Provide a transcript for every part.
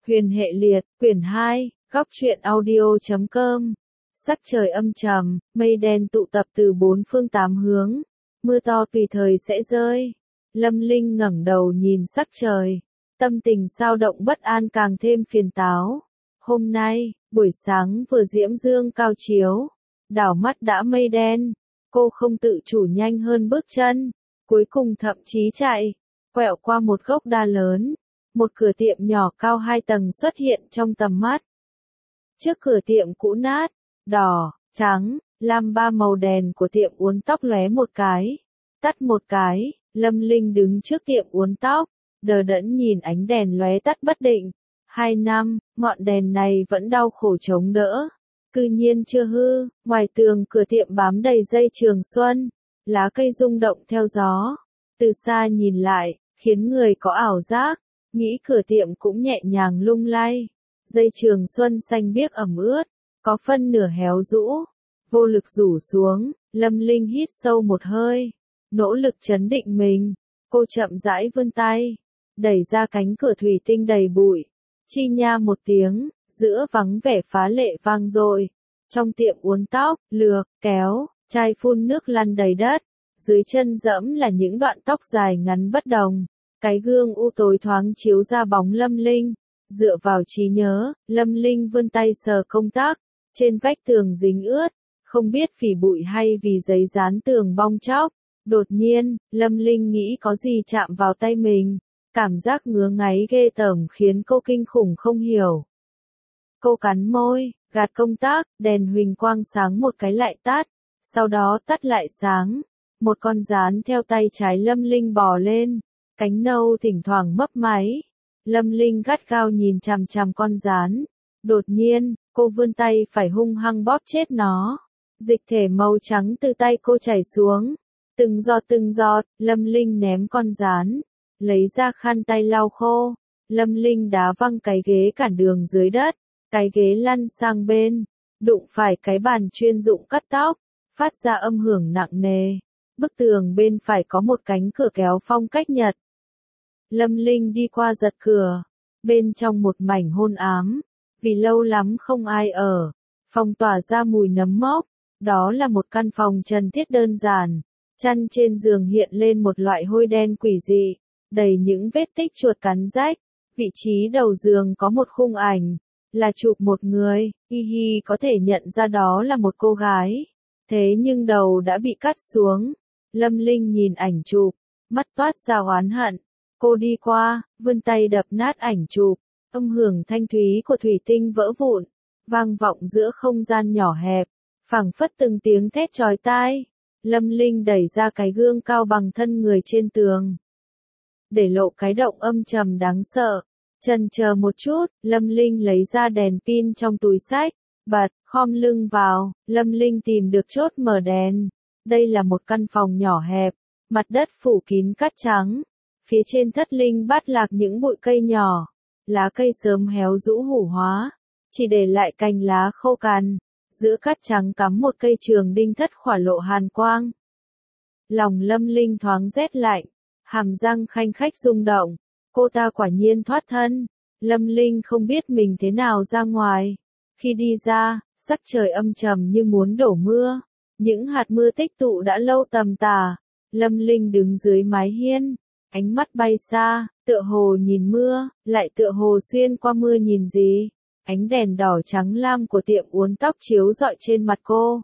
Huyền hệ liệt, quyển 2, góc truyện audio.com. Sắc trời âm trầm, mây đen tụ tập từ bốn phương tám hướng, mưa to tùy thời sẽ rơi. Lâm Linh ngẩng đầu nhìn sắc trời, tâm tình xao động bất an càng thêm phiền táo. Hôm nay, buổi sáng vừa diễm dương cao chiếu, đảo mắt đã mây đen, cô không tự chủ nhanh hơn bước chân, cuối cùng thậm chí chạy, quẹo qua một gốc đa lớn. Một cửa tiệm nhỏ cao 2 tầng xuất hiện trong tầm mắt. Trước cửa tiệm cũ nát, đỏ, trắng, lam ba màu đèn của tiệm uốn tóc lóe một cái, tắt một cái. Lâm Linh đứng trước tiệm uốn tóc, đờ đẫn nhìn ánh đèn lóe tắt bất định. 2 năm, ngọn đèn này vẫn đau khổ chống đỡ, cư nhiên chưa hư. Ngoài tường cửa tiệm bám đầy dây trường xuân, lá cây rung động theo gió. Từ xa nhìn lại, khiến người có ảo giác. Nghĩ cửa tiệm cũng nhẹ nhàng lung lay, dây trường xuân xanh biếc ẩm ướt, có phân nửa héo rũ, vô lực rủ xuống. Lâm Linh hít sâu một hơi, nỗ lực trấn định mình, cô chậm rãi vươn tay, đẩy ra cánh cửa thủy tinh đầy bụi, chi nha một tiếng, giữa vắng vẻ phá lệ vang dội. Trong tiệm uốn tóc, lược, kéo, chai phun nước lăn đầy đất, dưới chân dẫm là những đoạn tóc dài ngắn bất đồng. Cái gương u tối thoáng chiếu ra bóng Lâm Linh. Dựa vào trí nhớ, Lâm Linh vươn tay sờ công tắc. Trên vách tường dính ướt, không biết vì bụi hay vì giấy dán tường bong tróc. Đột nhiên, Lâm Linh nghĩ có gì chạm vào tay mình. Cảm giác ngứa ngáy ghê tởm khiến cô kinh khủng không hiểu. Cô cắn môi, gạt công tắc, đèn huỳnh quang sáng một cái lại tắt, sau đó tắt lại sáng. Một con gián theo tay trái Lâm Linh bò lên. Cánh nâu thỉnh thoảng mấp máy. Lâm Linh gắt gao nhìn chằm chằm con gián. Đột nhiên, cô vươn tay phải hung hăng bóp chết nó. Dịch thể màu trắng từ tay cô chảy xuống. Từng giọt, Lâm Linh ném con gián. Lấy ra khăn tay lau khô. Lâm Linh đá văng cái ghế cản đường dưới đất. Cái ghế lăn sang bên. Đụng phải cái bàn chuyên dụng cắt tóc. Phát ra âm hưởng nặng nề. Bức tường bên phải có một cánh cửa kéo phong cách Nhật. Lâm Linh đi qua giật cửa, bên trong một mảnh hôn ám, vì lâu lắm không ai ở, phòng tỏa ra mùi nấm mốc. Đó là một căn phòng trần thiết đơn giản, chăn trên giường hiện lên một loại hôi đen quỷ dị, đầy những vết tích chuột cắn rách. Vị trí đầu giường có một khung ảnh, là chụp một người, hi có thể nhận ra đó là một cô gái, thế nhưng đầu đã bị cắt xuống. Lâm Linh nhìn ảnh chụp, mắt toát ra oán hận. Cô đi qua, vươn tay đập nát ảnh chụp, âm hưởng thanh thúy của thủy tinh vỡ vụn, vang vọng giữa không gian nhỏ hẹp, phảng phất từng tiếng thét chói tai. Lâm Linh đẩy ra cái gương cao bằng thân người trên tường, để lộ cái động âm trầm đáng sợ. Chần chờ một chút, Lâm Linh lấy ra đèn pin trong túi xách, bật, khom lưng vào. Lâm Linh tìm được chốt mở đèn. Đây là một căn phòng nhỏ hẹp, mặt đất phủ kín cát trắng. Phía trên thất linh bát lạc những bụi cây nhỏ, lá cây sớm héo rũ hủ hóa, chỉ để lại cành lá khô cằn. Giữa cát trắng cắm một cây trường đinh thất khỏa lộ hàn quang. Lòng Lâm Linh thoáng rét lạnh, hàm răng khanh khách rung động. Cô ta quả nhiên thoát thân. Lâm Linh không biết mình thế nào ra ngoài. Khi đi ra, sắc trời âm trầm như muốn đổ mưa. Những hạt mưa tích tụ đã lâu tầm tả. Lâm Linh đứng dưới mái hiên. Ánh mắt bay xa, tựa hồ nhìn mưa, lại tựa hồ xuyên qua mưa nhìn gì. Ánh đèn đỏ trắng lam của tiệm uốn tóc chiếu rọi trên mặt cô.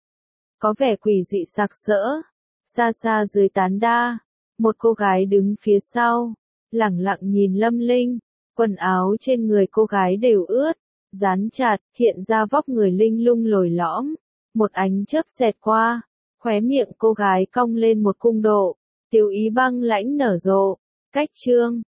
Có vẻ quỷ dị sặc sỡ. Xa xa dưới tán đa, một cô gái đứng phía sau, lẳng lặng nhìn Lâm Linh. Quần áo trên người cô gái đều ướt, dán chặt, hiện ra vóc người linh lung lồi lõm. Một ánh chớp xẹt qua, khóe miệng cô gái cong lên một cung độ. Tiểu ý băng lãnh nở rộ. Cách chương